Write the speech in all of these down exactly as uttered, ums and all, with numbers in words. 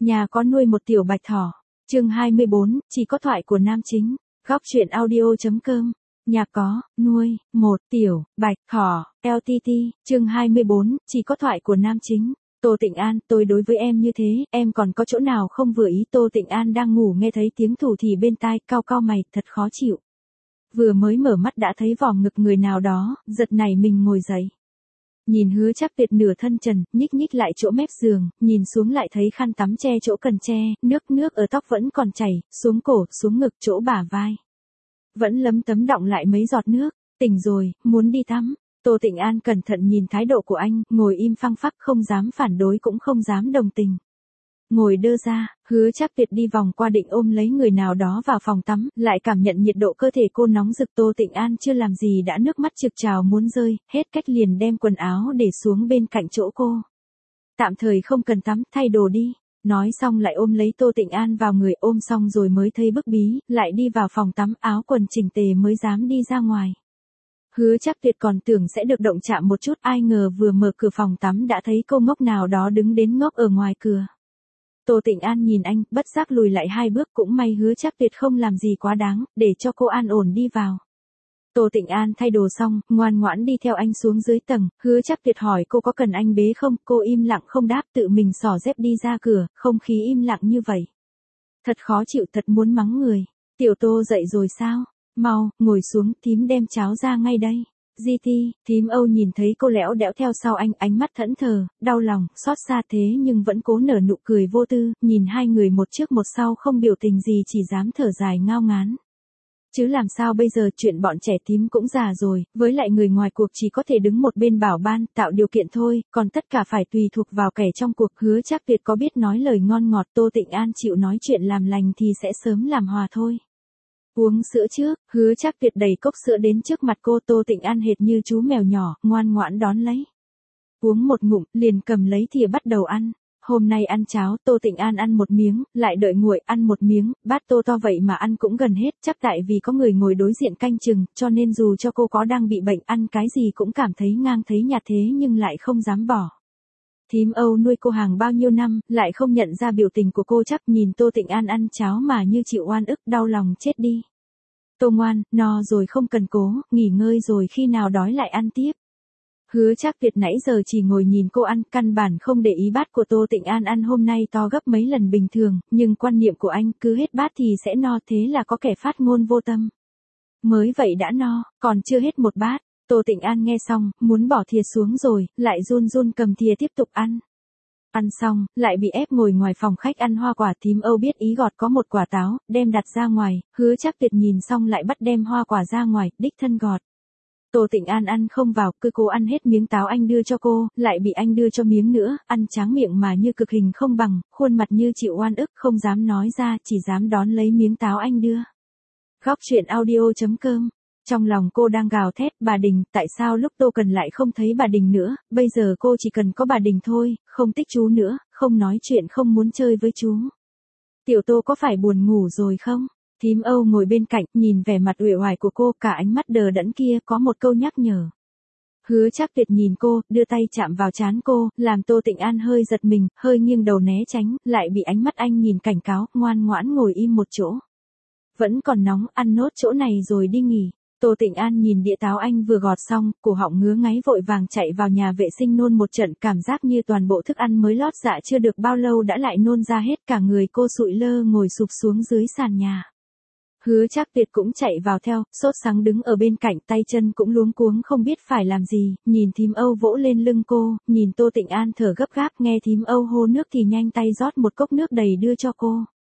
Nhà có nuôi một tiểu bạch thỏ. Chương hai mươi bốn, chỉ có thoại của nam chính. Góc truyện audio.com. Nhà có, nuôi, một tiểu, bạch thỏ, lờ tê tê, chương hai mươi bốn, chỉ có thoại của nam chính. Tô Tịnh An, tôi đối với em như thế, em còn có chỗ nào không vừa ý? Tô Tịnh An đang ngủ nghe thấy tiếng thủ thỉ bên tai, cau cau mày, thật khó chịu. Vừa mới mở mắt đã thấy vòng ngực người nào đó, giật nảy mình ngồi dậy. Nhìn Hứa Trác Tuyệt nửa thân trần, nhích nhích lại chỗ mép giường, nhìn xuống lại thấy khăn tắm che chỗ cần che, nước nước ở tóc vẫn còn chảy, xuống cổ, xuống ngực, chỗ bả vai. Vẫn lấm tấm đọng lại mấy giọt nước, tỉnh rồi, muốn đi tắm. Tô Tịnh An cẩn thận nhìn thái độ của anh, ngồi im phăng phắc không dám phản đối cũng không dám đồng tình. Ngồi đơ ra, Hứa Trác Tuyệt đi vòng qua định ôm lấy người nào đó vào phòng tắm, lại cảm nhận nhiệt độ cơ thể cô nóng rực. Tô Tịnh An chưa làm gì đã nước mắt trực trào muốn rơi, hết cách liền đem quần áo để xuống bên cạnh chỗ cô. Tạm thời không cần tắm, thay đồ đi. Nói xong lại ôm lấy Tô Tịnh An vào người, ôm xong rồi mới thấy bức bí, lại đi vào phòng tắm, áo quần chỉnh tề mới dám đi ra ngoài. Hứa Trác Tuyệt còn tưởng sẽ được động chạm một chút, ai ngờ vừa mở cửa phòng tắm đã thấy cô ngốc nào đó đứng đến ngốc ở ngoài cửa. Tô Tịnh An nhìn anh, bất giác lùi lại hai bước, cũng may Hứa Trác Tuyệt không làm gì quá đáng, để cho cô an ổn đi vào. Tô Tịnh An thay đồ xong, ngoan ngoãn đi theo anh xuống dưới tầng, Hứa Trác Tuyệt hỏi cô có cần anh bế không, cô im lặng không đáp, tự mình xỏ dép đi ra cửa, không khí im lặng như vậy. Thật khó chịu, thật muốn mắng người. Tiểu Tô dậy rồi sao? Mau, ngồi xuống, thím đem cháo ra ngay đây. Di Ti, thím Âu nhìn thấy cô lẽo đẽo theo sau anh, ánh mắt thẫn thờ, đau lòng, xót xa thế nhưng vẫn cố nở nụ cười vô tư, nhìn hai người một trước một sau không biểu tình gì, chỉ dám thở dài ngao ngán. Chứ làm sao bây giờ, chuyện bọn trẻ thím cũng già rồi, với lại người ngoài cuộc chỉ có thể đứng một bên bảo ban, tạo điều kiện thôi, còn tất cả phải tùy thuộc vào kẻ trong cuộc. Hứa Trác Tuyệt có biết nói lời ngon ngọt, Tô Tịnh An chịu nói chuyện làm lành thì sẽ sớm làm hòa thôi. Uống sữa trước, Hứa Trác Tuyệt đẩy cốc sữa đến trước mặt cô. Tô Tịnh An hệt như chú mèo nhỏ, ngoan ngoãn đón lấy. Uống một ngụm, liền cầm lấy thìa bắt đầu ăn. Hôm nay ăn cháo, Tô Tịnh An ăn một miếng, lại đợi nguội, ăn một miếng, bát tô to vậy mà ăn cũng gần hết, chắc tại vì có người ngồi đối diện canh chừng, cho nên dù cho cô có đang bị bệnh, ăn cái gì cũng cảm thấy ngang thấy nhạt thế nhưng lại không dám bỏ. Thím Âu nuôi cô hàng bao nhiêu năm, lại không nhận ra biểu tình của cô, chắc nhìn Tô Tịnh An ăn cháo mà như chịu oan ức, đau lòng chết đi. Tô ngoan, no rồi không cần cố, nghỉ ngơi rồi khi nào đói lại ăn tiếp. Hứa Trác Tuyệt nãy giờ chỉ ngồi nhìn cô ăn, căn bản không để ý bát của Tô Tịnh An ăn hôm nay to gấp mấy lần bình thường, nhưng quan niệm của anh cứ hết bát thì sẽ no, thế là có kẻ phát ngôn vô tâm. Mới vậy đã no, còn chưa hết một bát. Tô Tịnh An nghe xong, muốn bỏ thìa xuống rồi, lại run run cầm thìa tiếp tục ăn. Ăn xong, lại bị ép ngồi ngoài phòng khách ăn hoa quả. Thím Âu biết ý gọt có một quả táo, đem đặt ra ngoài, Hứa Trác Tuyệt nhìn xong lại bắt đem hoa quả ra ngoài, đích thân gọt. Tô Tịnh An ăn không vào, cứ cố ăn hết miếng táo anh đưa cho cô, lại bị anh đưa cho miếng nữa, ăn tráng miệng mà như cực hình không bằng, khuôn mặt như chịu oan ức, không dám nói ra, chỉ dám đón lấy miếng táo anh đưa. Góc truyện audio.com. Trong lòng cô đang gào thét, bà Đình, tại sao lúc Tô cần lại không thấy bà Đình nữa, bây giờ cô chỉ cần có bà Đình thôi, không thích chú nữa, không nói chuyện, không muốn chơi với chú. Tiểu Tô có phải buồn ngủ rồi không? Thím Âu ngồi bên cạnh, nhìn vẻ mặt uể oải của cô, cả ánh mắt đờ đẫn kia, có một câu nhắc nhở. Hứa Trác Tuyệt nhìn cô, đưa tay chạm vào trán cô, làm Tô Tịnh An hơi giật mình, hơi nghiêng đầu né tránh, lại bị ánh mắt anh nhìn cảnh cáo, ngoan ngoãn ngồi im một chỗ. Vẫn còn nóng, ăn nốt chỗ này rồi đi nghỉ. Tô Tịnh An nhìn đĩa táo anh vừa gọt xong, cổ họng ngứa ngáy vội vàng chạy vào nhà vệ sinh nôn một trận, cảm giác như toàn bộ thức ăn mới lót dạ chưa được bao lâu đã lại nôn ra hết, cả người cô sụi lơ ngồi sụp xuống dưới sàn nhà. Hứa Trác Tuyệt cũng chạy vào theo, sốt sắng đứng ở bên cạnh, tay chân cũng luống cuống không biết phải làm gì, nhìn thím Âu vỗ lên lưng cô, nhìn Tô Tịnh An thở gấp gáp, nghe thím Âu hô nước thì nhanh tay rót một cốc nước đầy đưa cho cô.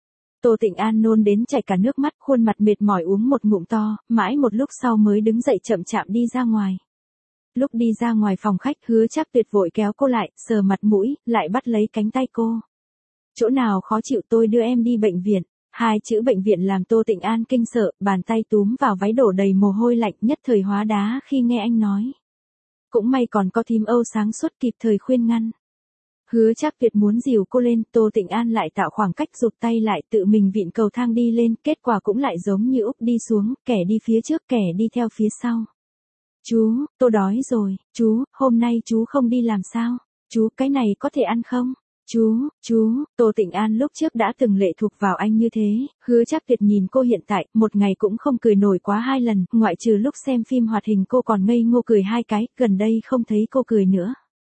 Tô Tịnh An nôn đến chảy cả nước mắt, khuôn mặt mệt mỏi uống một ngụm to, mãi một lúc sau mới đứng dậy chậm chạp đi ra ngoài. Lúc đi ra ngoài phòng khách, Hứa Trác Tuyệt vội kéo cô lại, sờ mặt mũi, lại bắt lấy cánh tay cô. Chỗ nào khó chịu tôi đưa em đi bệnh viện. Hai chữ bệnh viện làm Tô Tịnh An kinh sợ, bàn tay túm vào váy đổ đầy mồ hôi lạnh, nhất thời hóa đá khi nghe anh nói. Cũng may còn có thím Âu sáng suốt kịp thời khuyên ngăn. Hứa Trác Tuyệt muốn dìu cô lên, Tô Tịnh An lại tạo khoảng cách rụt tay lại, tự mình vịn cầu thang đi lên, kết quả cũng lại giống như Úc đi xuống, kẻ đi phía trước, kẻ đi theo phía sau. Chú, tôi đói rồi, chú, hôm nay chú không đi làm sao? Chú, cái này có thể ăn không? Chú, chú, Tô Tịnh An lúc trước đã từng lệ thuộc vào anh như thế, Hứa Trác Tuyệt nhìn cô hiện tại, một ngày cũng không cười nổi quá hai lần, ngoại trừ lúc xem phim hoạt hình cô còn ngây ngô cười hai cái, gần đây không thấy cô cười nữa.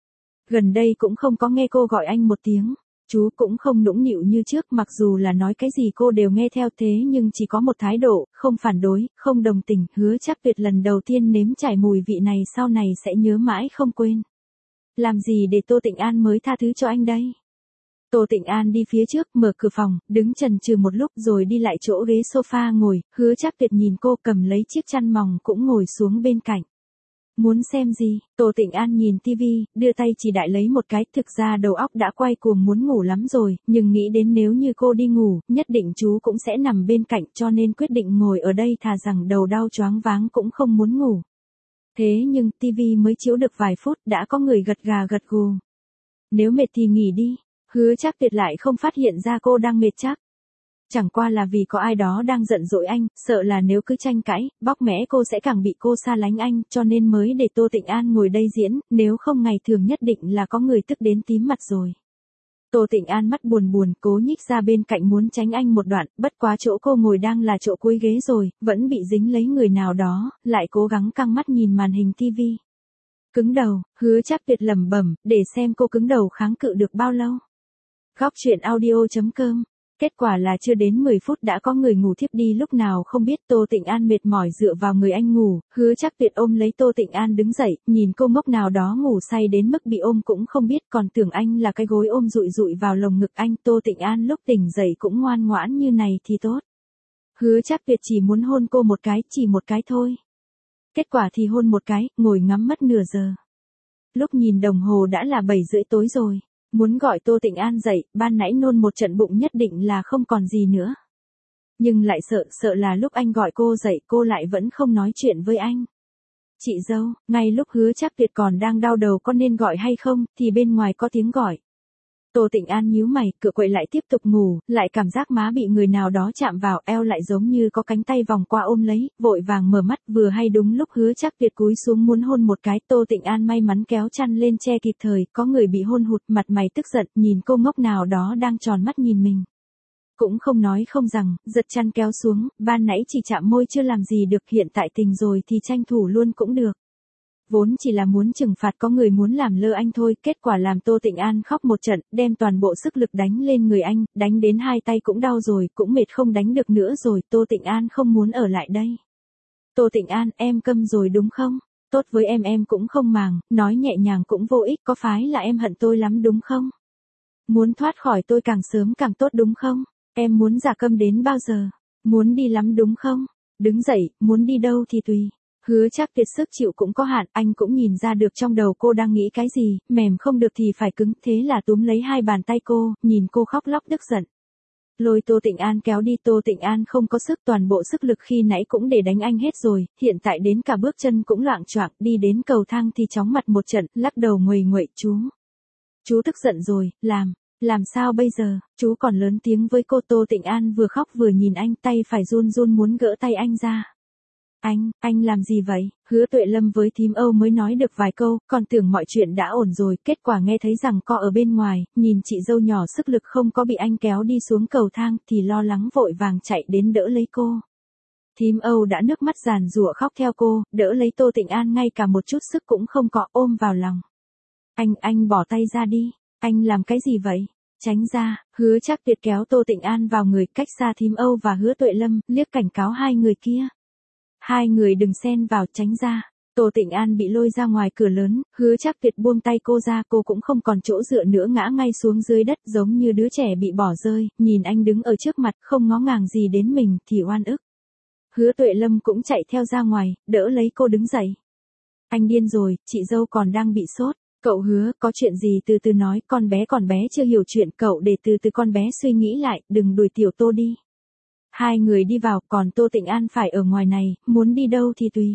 Gần đây cũng không có nghe cô gọi anh một tiếng. Chú cũng không nũng nịu như trước, mặc dù là nói cái gì cô đều nghe theo, thế nhưng chỉ có một thái độ, không phản đối, không đồng tình. Hứa Trác Tuyệt lần đầu tiên nếm trải mùi vị này sau này sẽ nhớ mãi không quên. Làm gì để Tô Tịnh An mới tha thứ cho anh đây? Tô Tịnh An đi phía trước, mở cửa phòng, đứng chần chừ một lúc rồi đi lại chỗ ghế sofa ngồi, Hứa Trác Tuyệt nhìn cô cầm lấy chiếc chăn mỏng cũng ngồi xuống bên cạnh. Muốn xem gì? Tô Tịnh An nhìn tivi, đưa tay chỉ đại lấy một cái, thực ra đầu óc đã quay cuồng muốn ngủ lắm rồi, nhưng nghĩ đến nếu như cô đi ngủ, nhất định chú cũng sẽ nằm bên cạnh cho nên quyết định ngồi ở đây thà rằng đầu đau choáng váng cũng không muốn ngủ. Thế nhưng tivi mới chiếu được vài phút đã có người gật gà gật gù. Nếu mệt thì nghỉ đi. Hứa Trác Tuyệt lại không phát hiện ra cô đang mệt chắc. Chẳng qua là vì có ai đó đang giận dỗi anh, sợ là nếu cứ tranh cãi, bóc mẽ cô sẽ càng bị cô xa lánh anh, cho nên mới để Tô Tịnh An ngồi đây diễn, nếu không ngày thường nhất định là có người tức đến tím mặt rồi. Tô Tịnh An mắt buồn buồn, cố nhích ra bên cạnh muốn tránh anh một đoạn, bất quá chỗ cô ngồi đang là chỗ cuối ghế rồi, vẫn bị dính lấy người nào đó, lại cố gắng căng mắt nhìn màn hình tivi. Cứng đầu, Hứa Trác Tuyệt lẩm bẩm, để xem cô cứng đầu kháng cự được bao lâu. Góc truyện audio chấm com. Kết quả là chưa đến mười phút đã có người ngủ thiếp đi lúc nào không biết. Tô Tịnh An mệt mỏi dựa vào người anh ngủ, Hứa Trác Tuyệt ôm lấy Tô Tịnh An đứng dậy, nhìn cô ngốc nào đó ngủ say đến mức bị ôm cũng không biết, còn tưởng anh là cái gối ôm dụi dụi vào lồng ngực anh. Tô Tịnh An lúc tỉnh dậy cũng ngoan ngoãn như này thì tốt. Hứa Trác Tuyệt chỉ muốn hôn cô một cái, chỉ một cái thôi. Kết quả thì hôn một cái, ngồi ngắm mất nửa giờ. Lúc nhìn đồng hồ đã là bảy rưỡi tối rồi. Muốn gọi Tô Tịnh An dậy, ban nãy nôn một trận bụng nhất định là không còn gì nữa. Nhưng lại sợ, sợ là lúc anh gọi cô dậy cô lại vẫn không nói chuyện với anh. Chị dâu, ngay lúc Hứa Trác Tuyệt còn đang đau đầu có nên gọi hay không, thì bên ngoài có tiếng gọi. Tô Tịnh An nhíu mày, cửa quậy lại tiếp tục ngủ, lại cảm giác má bị người nào đó chạm vào, eo lại giống như có cánh tay vòng qua ôm lấy, vội vàng mở mắt, vừa hay đúng lúc Hứa Trác Tuyệt cúi xuống muốn hôn một cái. Tô Tịnh An may mắn kéo chăn lên che kịp thời, có người bị hôn hụt, mặt mày tức giận, nhìn cô ngốc nào đó đang tròn mắt nhìn mình. Cũng không nói không rằng, giật chăn kéo xuống, ban nãy chỉ chạm môi chưa làm gì được, hiện tại tình rồi thì tranh thủ luôn cũng được. Vốn chỉ là muốn trừng phạt có người muốn làm lơ anh thôi, kết quả làm Tô Tịnh An khóc một trận, đem toàn bộ sức lực đánh lên người anh, đánh đến hai tay cũng đau rồi, cũng mệt không đánh được nữa rồi. Tô Tịnh An không muốn ở lại đây. Tô Tịnh An, em câm rồi đúng không? Tốt với em em cũng không màng, nói nhẹ nhàng cũng vô ích, có phải là em hận tôi lắm đúng không? Muốn thoát khỏi tôi càng sớm càng tốt đúng không? Em muốn giả câm đến bao giờ? Muốn đi lắm đúng không? Đứng dậy, muốn đi đâu thì tùy. Hứa Trác Tuyệt sức chịu cũng có hạn, anh cũng nhìn ra được trong đầu cô đang nghĩ cái gì, mềm không được thì phải cứng, thế là túm lấy hai bàn tay cô, nhìn cô khóc lóc tức giận. Lôi Tô Tịnh An kéo đi. Tô Tịnh An không có sức, toàn bộ sức lực khi nãy cũng để đánh anh hết rồi, hiện tại đến cả bước chân cũng loạng choạng, đi đến cầu thang thì chóng mặt một trận, lắc đầu nguầy nguậy, chú. Chú tức giận rồi, làm, làm sao bây giờ, chú còn lớn tiếng với cô. Tô Tịnh An vừa khóc vừa nhìn anh, tay phải run run muốn gỡ tay anh ra. Anh, anh làm gì vậy? Hứa Tuệ Lâm với thím Âu mới nói được vài câu, còn tưởng mọi chuyện đã ổn rồi, kết quả nghe thấy rằng co ở bên ngoài, nhìn chị dâu nhỏ sức lực không có bị anh kéo đi xuống cầu thang, thì lo lắng vội vàng chạy đến đỡ lấy cô. Thím Âu đã nước mắt giàn giụa khóc theo cô, đỡ lấy Tô Tịnh An ngay cả một chút sức cũng không có, ôm vào lòng. Anh, anh bỏ tay ra đi, anh làm cái gì vậy? Tránh ra. Hứa Trác Tuyệt kéo Tô Tịnh An vào người, cách xa thím Âu và Hứa Tuệ Lâm, liếc cảnh cáo hai người kia. Hai người đừng xen vào, tránh ra. Tô Tịnh An bị lôi ra ngoài cửa lớn, Hứa Trác Tuyệt buông tay cô ra, cô cũng không còn chỗ dựa nữa, ngã ngay xuống dưới đất giống như đứa trẻ bị bỏ rơi, nhìn anh đứng ở trước mặt không ngó ngàng gì đến mình thì oan ức. Hứa Tuệ Lâm cũng chạy theo ra ngoài, đỡ lấy cô đứng dậy. Anh điên rồi, chị dâu còn đang bị sốt. Cậu Hứa, có chuyện gì từ từ nói, con bé còn bé chưa hiểu chuyện, cậu để từ từ con bé suy nghĩ lại, đừng đuổi tiểu Tô đi. Hai người đi vào, còn Tô Tịnh An phải ở ngoài này, muốn đi đâu thì tùy.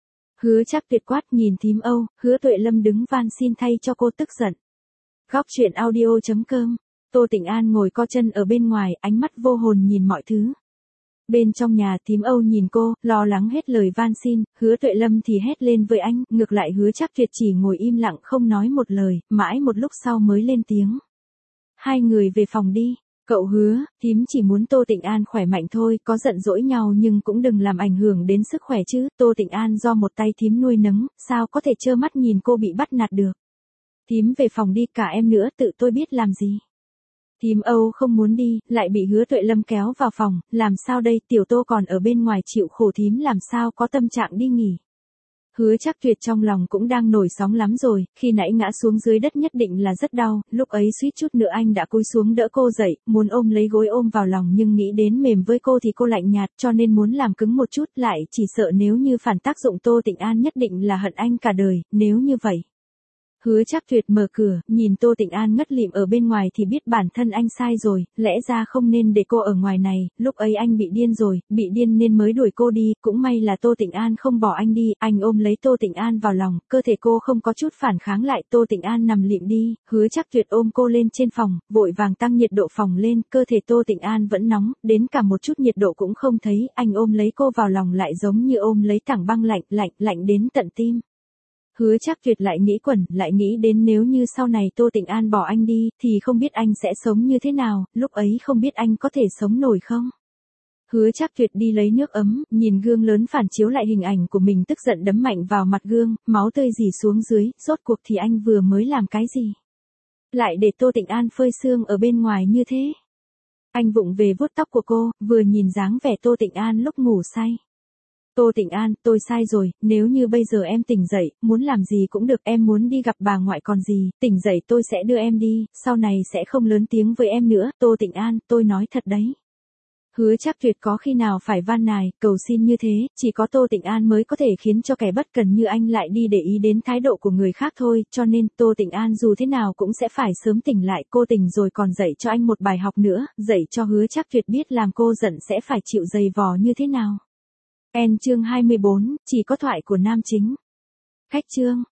Hứa Trác Tuyệt quát nhìn thím Âu, Hứa Tuệ Lâm đứng van xin thay cho cô tức giận. Góc truyện audio chấm com. Tô Tịnh An ngồi co chân ở bên ngoài, ánh mắt vô hồn nhìn mọi thứ. Bên trong nhà thím Âu nhìn cô, lo lắng hết lời van xin, Hứa Tuệ Lâm thì hét lên với anh, ngược lại Hứa Trác Tuyệt chỉ ngồi im lặng không nói một lời, mãi một lúc sau mới lên tiếng. hai người về phòng đi. Cậu Hứa, thím chỉ muốn Tô Tịnh An khỏe mạnh thôi, có giận dỗi nhau nhưng cũng đừng làm ảnh hưởng đến sức khỏe chứ, Tô Tịnh An do một tay thím nuôi nấng, sao có thể trơ mắt nhìn cô bị bắt nạt được. Thím về phòng đi, cả em nữa, tự tôi biết làm gì. Thím Âu không muốn đi, lại bị Hứa Tuệ Lâm kéo vào phòng, làm sao đây, tiểu Tô còn ở bên ngoài chịu khổ, thím làm sao có tâm trạng đi nghỉ. Hứa Trác Tuyệt trong lòng cũng đang nổi sóng lắm rồi, khi nãy ngã xuống dưới đất nhất định là rất đau, lúc ấy suýt chút nữa anh đã cúi xuống đỡ cô dậy, muốn ôm lấy gối ôm vào lòng nhưng nghĩ đến mềm với cô thì cô lạnh nhạt cho nên muốn làm cứng một chút, lại chỉ sợ nếu như phản tác dụng Tô Tịnh An nhất định là hận anh cả đời, nếu như vậy. Hứa Trác Tuyệt mở cửa, nhìn Tô Tịnh An ngất lịm ở bên ngoài thì biết bản thân anh sai rồi, lẽ ra không nên để cô ở ngoài này, lúc ấy anh bị điên rồi, bị điên nên mới đuổi cô đi, cũng may là Tô Tịnh An không bỏ anh đi, anh ôm lấy Tô Tịnh An vào lòng, cơ thể cô không có chút phản kháng lại, Tô Tịnh An nằm lịm đi, Hứa Trác Tuyệt ôm cô lên trên phòng, vội vàng tăng nhiệt độ phòng lên, cơ thể Tô Tịnh An vẫn nóng, đến cả một chút nhiệt độ cũng không thấy, anh ôm lấy cô vào lòng lại giống như ôm lấy tảng băng lạnh, lạnh, lạnh đến tận tim. Hứa Trác Tuyệt lại nghĩ quẩn, lại nghĩ đến nếu như sau này Tô Tịnh An bỏ anh đi, thì không biết anh sẽ sống như thế nào, lúc ấy không biết anh có thể sống nổi không. Hứa Trác Tuyệt đi lấy nước ấm, nhìn gương lớn phản chiếu lại hình ảnh của mình tức giận đấm mạnh vào mặt gương, máu tươi rỉ xuống dưới, rốt cuộc thì anh vừa mới làm cái gì? Lại để Tô Tịnh An phơi sương ở bên ngoài như thế. Anh vụng về vuốt tóc của cô, vừa nhìn dáng vẻ Tô Tịnh An lúc ngủ say. Tô Tịnh An, tôi sai rồi, nếu như bây giờ em tỉnh dậy, muốn làm gì cũng được, em muốn đi gặp bà ngoại còn gì, tỉnh dậy tôi sẽ đưa em đi, sau này sẽ không lớn tiếng với em nữa, Tô Tịnh An, tôi nói thật đấy. Hứa Trác Tuyệt có khi nào phải van nài, cầu xin như thế, chỉ có Tô Tịnh An mới có thể khiến cho kẻ bất cần như anh lại đi để ý đến thái độ của người khác thôi, cho nên Tô Tịnh An dù thế nào cũng sẽ phải sớm tỉnh lại, cô tỉnh rồi còn dạy cho anh một bài học nữa, dạy cho Hứa Trác Tuyệt biết làm cô giận sẽ phải chịu dày vò như thế nào. En chương hai mươi bốn, chỉ có thoại của nam chính. Khách chương.